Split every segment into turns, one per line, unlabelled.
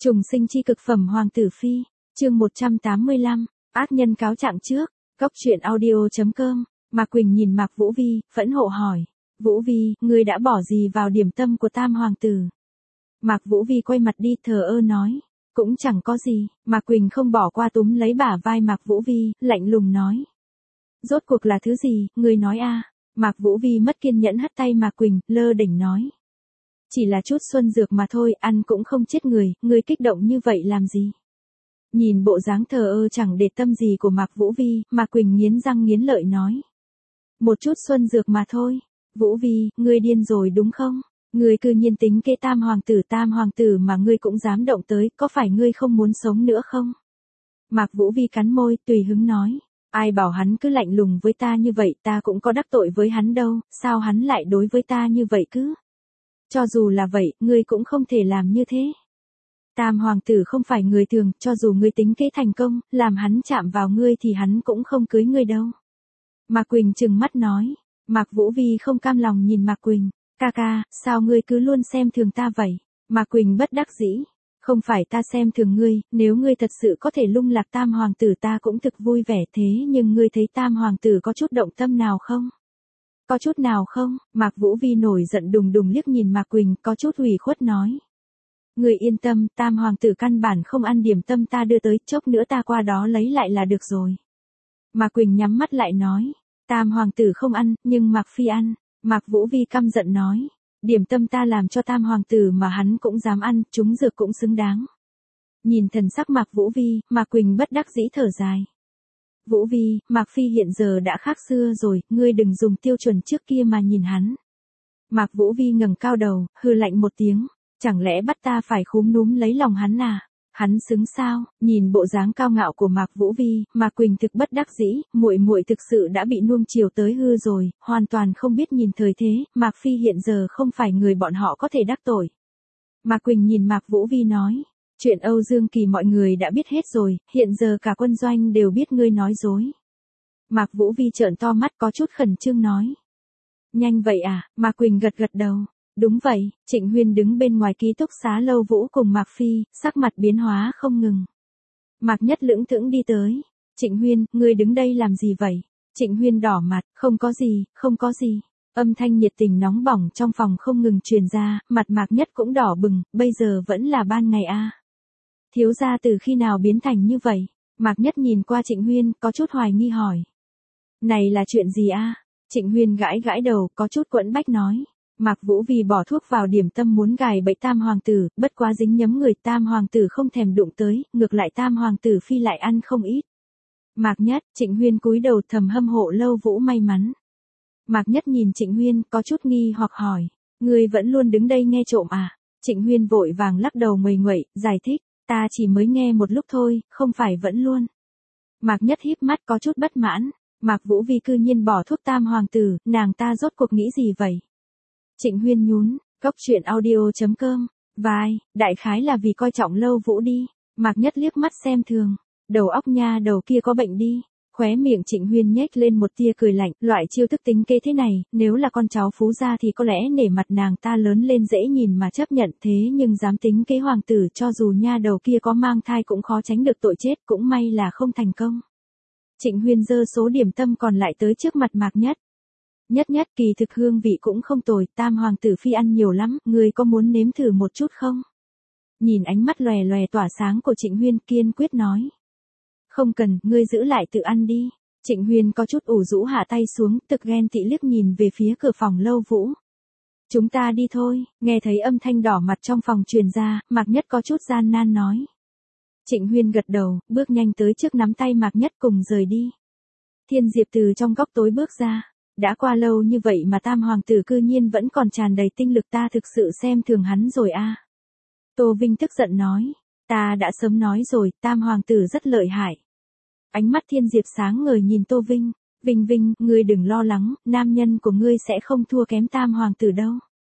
Trùng sinh chi cực phẩm Hoàng tử Phi, chương 185, ác nhân cáo trạng trước, Cốc truyện audio.com, Mạc Quỳnh nhìn Mạc Vũ Vi, phẫn nộ hỏi, Vũ Vi, ngươi đã bỏ gì vào điểm tâm của Tam Hoàng tử? Mạc Vũ Vi quay mặt đi thờ ơ nói, cũng chẳng có gì, Mạc Quỳnh không bỏ qua túm lấy bả vai Mạc Vũ Vi, lạnh lùng nói. Rốt cuộc là thứ gì, ngươi nói a? Mạc Vũ Vi mất kiên nhẫn hất tay Mạc Quỳnh, lơ đỉnh nói. Chỉ là chút xuân dược mà thôi, ăn cũng không chết người, ngươi kích động như vậy làm gì? Nhìn bộ dáng thờ ơ chẳng để tâm gì của Mạc Vũ Vi, Mạc Quỳnh nghiến răng nghiến lợi nói. Một chút xuân dược mà thôi. Vũ Vi, ngươi điên rồi đúng không? Ngươi cư nhiên tính kế Tam Hoàng tử mà ngươi cũng dám động tới, có phải ngươi không muốn sống nữa không? Mạc Vũ Vi cắn môi, tùy hứng nói. Ai bảo hắn cứ lạnh lùng với ta như vậy, ta cũng có đắc tội với hắn đâu, sao hắn lại đối với ta như vậy cứ? Cho dù là vậy, ngươi cũng không thể làm như thế. Tam Hoàng tử không phải người thường, cho dù ngươi tính kế thành công, làm hắn chạm vào ngươi thì hắn cũng không cưới ngươi đâu. Mạc Quỳnh trừng mắt nói. Mạc Vũ Vi không cam lòng nhìn Mạc Quỳnh. Ca ca, sao ngươi cứ luôn xem thường ta vậy? Mạc Quỳnh bất đắc dĩ. Không phải ta xem thường ngươi, nếu ngươi thật sự có thể lung lạc Tam Hoàng tử ta cũng thực vui vẻ thế, nhưng ngươi thấy Tam Hoàng tử có chút động tâm nào không? Có chút nào không? Mạc Vũ Vi nổi giận đùng đùng liếc nhìn Mạc Quỳnh, có chút ủy khuất nói. Ngươi yên tâm, Tam Hoàng tử căn bản không ăn điểm tâm ta đưa tới, chốc nữa ta qua đó lấy lại là được rồi. Mạc Quỳnh nhắm mắt lại nói. Tam Hoàng tử không ăn, nhưng Mạc Phi ăn. Mạc Vũ Vi căm giận nói. Điểm tâm ta làm cho Tam Hoàng tử mà hắn cũng dám ăn, chúng dược cũng xứng đáng. Nhìn thần sắc Mạc Vũ Vi, Mạc Quỳnh bất đắc dĩ thở dài. Vũ Vi, Mạc Phi hiện giờ đã khác xưa rồi, ngươi đừng dùng tiêu chuẩn trước kia mà nhìn hắn. Mạc Vũ Vi ngẩng cao đầu, hừ lạnh một tiếng, chẳng lẽ bắt ta phải khúm núm lấy lòng hắn à? Hắn xứng sao? Nhìn bộ dáng cao ngạo của Mạc Vũ Vi, Mạc Quỳnh thực bất đắc dĩ, muội muội thực sự đã bị nuông chiều tới hư rồi, hoàn toàn không biết nhìn thời thế, Mạc Phi hiện giờ không phải người bọn họ có thể đắc tội. Mạc Quỳnh nhìn Mạc Vũ Vi nói, chuyện Âu Dương Kỳ mọi người đã biết hết rồi, hiện giờ cả quân doanh đều biết ngươi nói dối. Mạc Vũ Vi trợn to mắt có chút khẩn trương nói. Nhanh vậy à? Mạc Quỳnh gật gật đầu. Đúng vậy, Trịnh Huyên đứng bên ngoài ký túc xá Lâu Vũ cùng Mạc Phi, sắc mặt biến hóa không ngừng. Mạc Nhất lững thững đi tới. Trịnh Huyên, ngươi đứng đây làm gì vậy? Trịnh Huyên đỏ mặt, không có gì, không có gì. Âm thanh nhiệt tình nóng bỏng trong phòng không ngừng truyền ra, mặt Mạc Nhất cũng đỏ bừng, bây giờ vẫn là ban ngày a. Thiếu gia từ khi nào biến thành như vậy? Mạc Nhất nhìn qua Trịnh Huyên, có chút hoài nghi hỏi. Này là chuyện gì a? Trịnh Huyên gãi gãi đầu, có chút quẫn bách nói. Mạc Vũ Vi bỏ thuốc vào điểm tâm muốn gài bẫy Tam Hoàng tử, bất quá dính nhấm người Tam Hoàng tử không thèm đụng tới, ngược lại Tam Hoàng tử Phi lại ăn không ít. Mạc Nhất, Trịnh Huyên cúi đầu thầm hâm hộ Lâu Vũ may mắn. Mạc Nhất nhìn Trịnh Huyên, có chút nghi hoặc hỏi, ngươi vẫn luôn đứng đây nghe trộm à? Trịnh Huyên vội vàng lắc đầu nguầy nguậy, giải thích, ta chỉ mới nghe một lúc thôi, không phải vẫn luôn. Mạc Nhất híp mắt có chút bất mãn, Mạc Vũ Vi cư nhiên bỏ thuốc Tam Hoàng tử, nàng ta rốt cuộc nghĩ gì vậy? Trịnh Huyên nhún, Cốc truyện audio.com, vai, đại khái là vì coi trọng Lâu Vũ đi. Mạc Nhất liếc mắt xem thường, đầu óc nha đầu kia có bệnh đi. Khóe miệng Trịnh Huyên nhếch lên một tia cười lạnh, loại chiêu thức tính kế thế này, nếu là con cháu phú gia thì có lẽ nể mặt nàng ta lớn lên dễ nhìn mà chấp nhận, thế nhưng dám tính kế hoàng tử, cho dù nha đầu kia có mang thai cũng khó tránh được tội chết, cũng may là không thành công. Trịnh Huyên giơ số điểm tâm còn lại tới trước mặt Mạc Nhất. Nhất kỳ thực hương vị cũng không tồi, Tam Hoàng tử Phi ăn nhiều lắm, ngươi có muốn nếm thử một chút không? Nhìn ánh mắt lòe lòe tỏa sáng của Trịnh Huyên kiên quyết nói. Không cần, ngươi giữ lại tự ăn đi. Trịnh Huyên có chút ủ rũ hạ tay xuống, thực ghen tị liếc nhìn về phía cửa phòng Lâu Vũ. Chúng ta đi thôi, nghe thấy âm thanh đỏ mặt trong phòng truyền ra, Mạc Nhất có chút gian nan nói. Trịnh Huyên gật đầu, bước nhanh tới trước nắm tay Mạc Nhất cùng rời đi. Thiên Diệp từ trong góc tối bước ra. Đã qua lâu như vậy mà Tam Hoàng tử cư nhiên vẫn còn tràn đầy tinh lực, ta thực sự xem thường hắn rồi a. Tô Vinh tức giận nói, ta đã sớm nói rồi, Tam Hoàng tử rất lợi hại. Ánh mắt Thiên Diệp sáng ngời nhìn Tô Vinh, Vinh, ngươi đừng lo lắng, nam nhân của ngươi sẽ không thua kém Tam Hoàng tử đâu.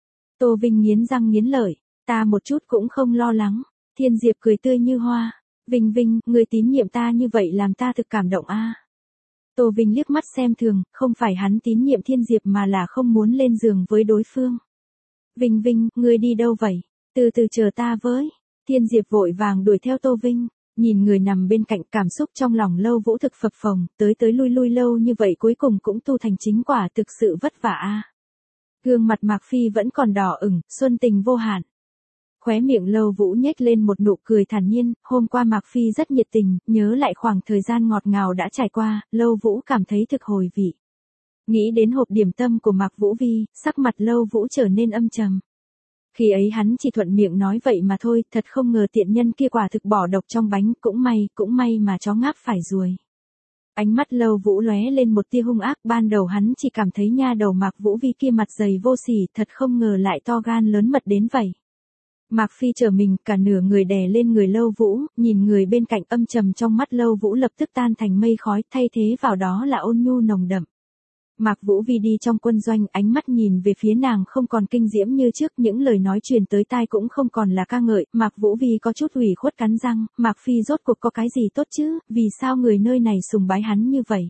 Tô Vinh nghiến răng nghiến lợi, ta một chút cũng không lo lắng. Thiên Diệp cười tươi như hoa, Vinh, ngươi tín nhiệm ta như vậy làm ta thực cảm động a. Tô Vinh liếc mắt xem thường, không phải hắn tín nhiệm Thiên Diệp mà là không muốn lên giường với đối phương. Vinh, ngươi đi đâu vậy? Từ từ chờ ta với. Thiên Diệp vội vàng đuổi theo Tô Vinh, nhìn người nằm bên cạnh cảm xúc trong lòng Lâu Vũ thực phập phồng, tới tới lui lui lâu như vậy cuối cùng cũng tu thành chính quả thực sự vất vả a. Gương mặt Mạc Phi vẫn còn đỏ ửng, xuân tình vô hạn. Khóe miệng Lâu Vũ nhếch lên một nụ cười thản nhiên, hôm qua Mạc Phi rất nhiệt tình, nhớ lại khoảng thời gian ngọt ngào đã trải qua, Lâu Vũ cảm thấy thực hồi vị. Nghĩ đến hộp điểm tâm của Mạc Vũ Vi, sắc mặt Lâu Vũ trở nên âm trầm. Khi ấy hắn chỉ thuận miệng nói vậy mà thôi, thật không ngờ tiện nhân kia quả thực bỏ độc trong bánh, cũng may mà chó ngáp phải ruồi. Ánh mắt Lâu Vũ lóe lên một tia hung ác, ban đầu hắn chỉ cảm thấy nha đầu Mạc Vũ Vi kia mặt dày vô sỉ, thật không ngờ lại to gan lớn mật đến vậy. Mạc Phi trở mình, cả nửa người đè lên người Lâu Vũ, nhìn người bên cạnh âm trầm trong mắt Lâu Vũ lập tức tan thành mây khói, thay thế vào đó là ôn nhu nồng đậm. Mạc Vũ Vi đi trong quân doanh, ánh mắt nhìn về phía nàng không còn kinh diễm như trước, những lời nói truyền tới tai cũng không còn là ca ngợi, Mạc Vũ Vi có chút ủy khuất cắn răng, Mạc Phi rốt cuộc có cái gì tốt chứ, vì sao người nơi này sùng bái hắn như vậy?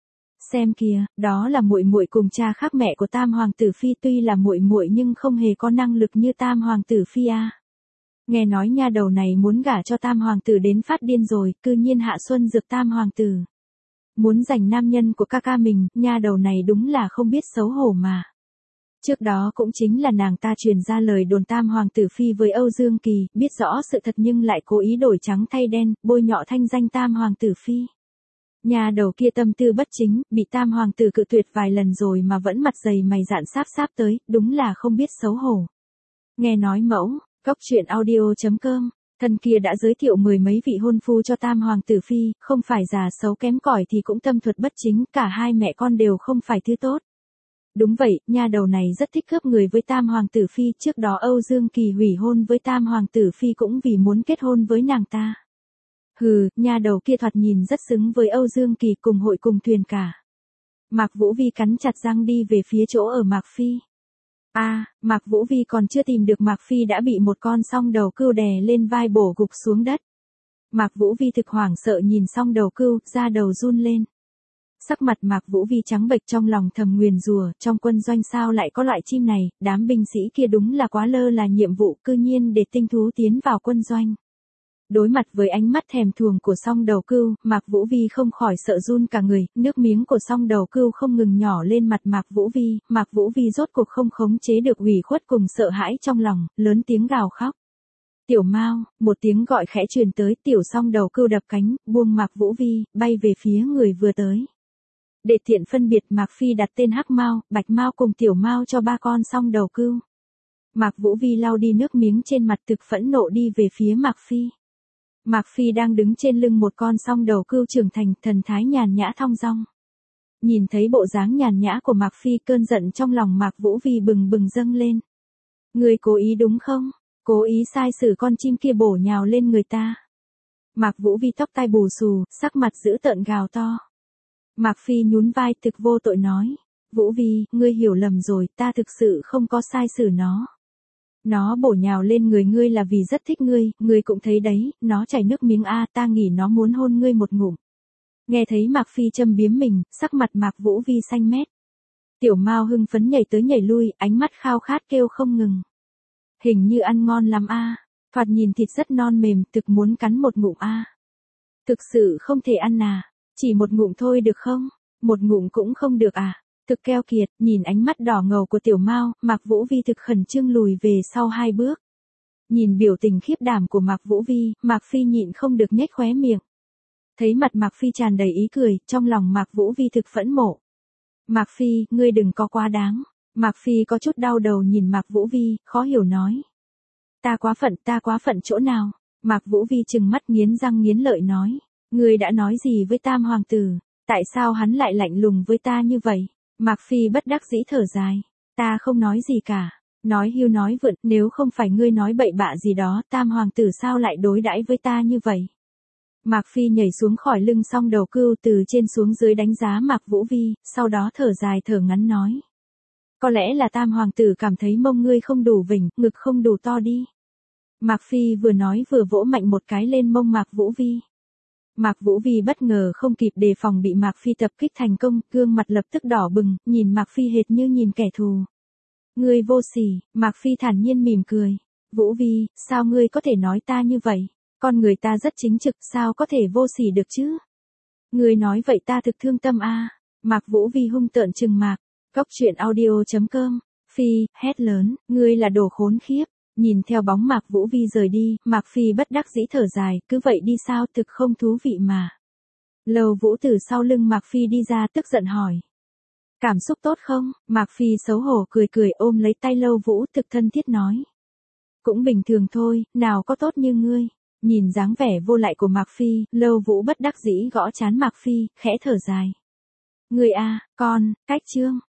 Xem kìa, đó là muội muội cùng cha khác mẹ của Tam hoàng tử Phi, tuy là muội muội nhưng không hề có năng lực như Tam hoàng tử Phi a. Nghe nói nha đầu này muốn gả cho Tam hoàng tử đến phát điên rồi, cư nhiên hạ xuân dược Tam hoàng tử. Muốn giành nam nhân của ca ca mình, nha đầu này đúng là không biết xấu hổ mà. Trước đó cũng chính là nàng ta truyền ra lời đồn Tam hoàng tử Phi với Âu Dương Kỳ, biết rõ sự thật nhưng lại cố ý đổi trắng thay đen, bôi nhọ thanh danh Tam hoàng tử Phi. Nhà đầu kia tâm tư bất chính, bị Tam hoàng tử cự tuyệt vài lần rồi mà vẫn mặt dày mày dạn sáp tới, đúng là không biết xấu hổ. Nghe nói mẫu, Góc truyện audio.com, thân kia đã giới thiệu mười mấy vị hôn phu cho Tam hoàng tử Phi, không phải già xấu kém cỏi thì cũng tâm thuật bất chính, cả hai mẹ con đều không phải thứ tốt. Đúng vậy, nha đầu này rất thích cướp người với Tam hoàng tử Phi, trước đó Âu Dương Kỳ hủy hôn với Tam hoàng tử Phi cũng vì muốn kết hôn với nàng ta. Hừ, nha đầu kia thoạt nhìn rất xứng với Âu Dương Kỳ, cùng hội cùng thuyền cả. Mạc Vũ Vi cắn chặt răng đi về phía chỗ ở Mạc Phi. Mạc Vũ Vi còn chưa tìm được Mạc Phi đã bị một con song đầu cừu đè lên vai bổ gục xuống đất. Mạc Vũ Vi thực hoảng sợ nhìn song đầu cừu, da đầu run lên. Sắc mặt Mạc Vũ Vi trắng bệch, trong lòng thầm nguyền rủa, trong quân doanh sao lại có loại chim này, đám binh sĩ kia đúng là quá lơ là nhiệm vụ, cư nhiên để tinh thú tiến vào quân doanh. Đối mặt với ánh mắt thèm thuồng của song đầu cừu, Mạc Vũ Vi không khỏi sợ run cả người, nước miếng của song đầu cừu không ngừng nhỏ lên mặt Mạc Vũ Vi rốt cuộc không khống chế được ủy khuất cùng sợ hãi trong lòng, lớn tiếng gào khóc. Tiểu Mao, một tiếng gọi khẽ truyền tới, tiểu song đầu cừu đập cánh, buông Mạc Vũ Vi, bay về phía người vừa tới. Để tiện phân biệt, Mạc Phi đặt tên Hắc Mao, Bạch Mao cùng Tiểu Mao cho ba con song đầu cừu. Mạc Vũ Vi lau đi nước miếng trên mặt, thực phẫn nộ đi về phía Mạc Phi. Mạc Phi đang đứng trên lưng một con song đầu cừu trưởng thành, thần thái nhàn nhã thong dong. Nhìn thấy bộ dáng nhàn nhã của Mạc Phi, cơn giận trong lòng Mạc Vũ Vi bừng bừng dâng lên. Ngươi cố ý đúng không? Cố ý sai sử con chim kia bổ nhào lên người ta. Mạc Vũ Vi tóc tai bù xù, sắc mặt dữ tợn gào to. Mạc Phi nhún vai thực vô tội nói. Vũ Vi, ngươi hiểu lầm rồi, ta thực sự không có sai sử nó. Nó bổ nhào lên người ngươi là vì rất thích ngươi cũng thấy đấy, nó chảy nước miếng ta nghĩ nó muốn hôn ngươi một ngụm. Nghe thấy Mạc Phi châm biếm mình, sắc mặt Mạc Vũ Vi xanh mét. Tiểu Mao hưng phấn nhảy tới nhảy lui, ánh mắt khao khát kêu không ngừng. Hình như ăn ngon lắm thoạt nhìn thịt rất non mềm, thực muốn cắn một ngụm Thực sự không thể ăn chỉ một ngụm thôi được không? Một ngụm cũng không được Thực keo kiệt, nhìn ánh mắt đỏ ngầu của Tiểu Mao, Mạc Vũ Vi thực khẩn trương lùi về sau 2 bước. Nhìn biểu tình khiếp đảm của Mạc Vũ Vi, Mạc Phi nhịn không được nhếch khóe miệng. Thấy mặt Mạc Phi tràn đầy ý cười, trong lòng Mạc Vũ Vi thực phẫn nộ. Mạc Phi, ngươi đừng có quá đáng. Mạc Phi có chút đau đầu nhìn Mạc Vũ Vi, khó hiểu nói. Ta quá phận chỗ nào? Mạc Vũ Vi trừng mắt nghiến răng nghiến lợi nói. Ngươi đã nói gì với Tam hoàng tử? Tại sao hắn lại lạnh lùng với ta như vậy? Mạc Phi bất đắc dĩ thở dài. Ta không nói gì cả. Nói hưu nói vượn, nếu không phải ngươi nói bậy bạ gì đó, Tam hoàng tử sao lại đối đãi với ta như vậy? Mạc Phi nhảy xuống khỏi lưng song đầu cừu, từ trên xuống dưới đánh giá Mạc Vũ Vi, sau đó thở dài thở ngắn nói. Có lẽ là Tam hoàng tử cảm thấy mông ngươi không đủ vỉnh, ngực không đủ to đi. Mạc Phi vừa nói vừa vỗ mạnh một cái lên mông Mạc Vũ Vi. Mạc Vũ Vi bất ngờ không kịp đề phòng bị Mạc Phi tập kích thành công, gương mặt lập tức đỏ bừng, nhìn Mạc Phi hệt như nhìn kẻ thù. Ngươi vô sỉ, Mạc Phi thản nhiên mỉm cười. Vũ Vi, sao ngươi có thể nói ta như vậy? Con người ta rất chính trực, sao có thể vô sỉ được chứ? Ngươi nói vậy ta thực thương tâm a. Mạc Vũ Vi hung tợn trừng Mạc. Cốc truyện audio.com. Phi, hét lớn, ngươi là đồ khốn khiếp. Nhìn theo bóng Mạc Vũ Vi rời đi, Mạc Phi bất đắc dĩ thở dài, cứ vậy đi sao thực không thú vị mà. Lầu Vũ từ sau lưng Mạc Phi đi ra tức giận hỏi. Cảm xúc tốt không? Mạc Phi xấu hổ cười cười ôm lấy tay Lâu Vũ thực thân thiết nói. Cũng bình thường thôi, nào có tốt như ngươi. Nhìn dáng vẻ vô lại của Mạc Phi, Lâu Vũ bất đắc dĩ gõ trán Mạc Phi, khẽ thở dài. Ngươi a, con, cách chương.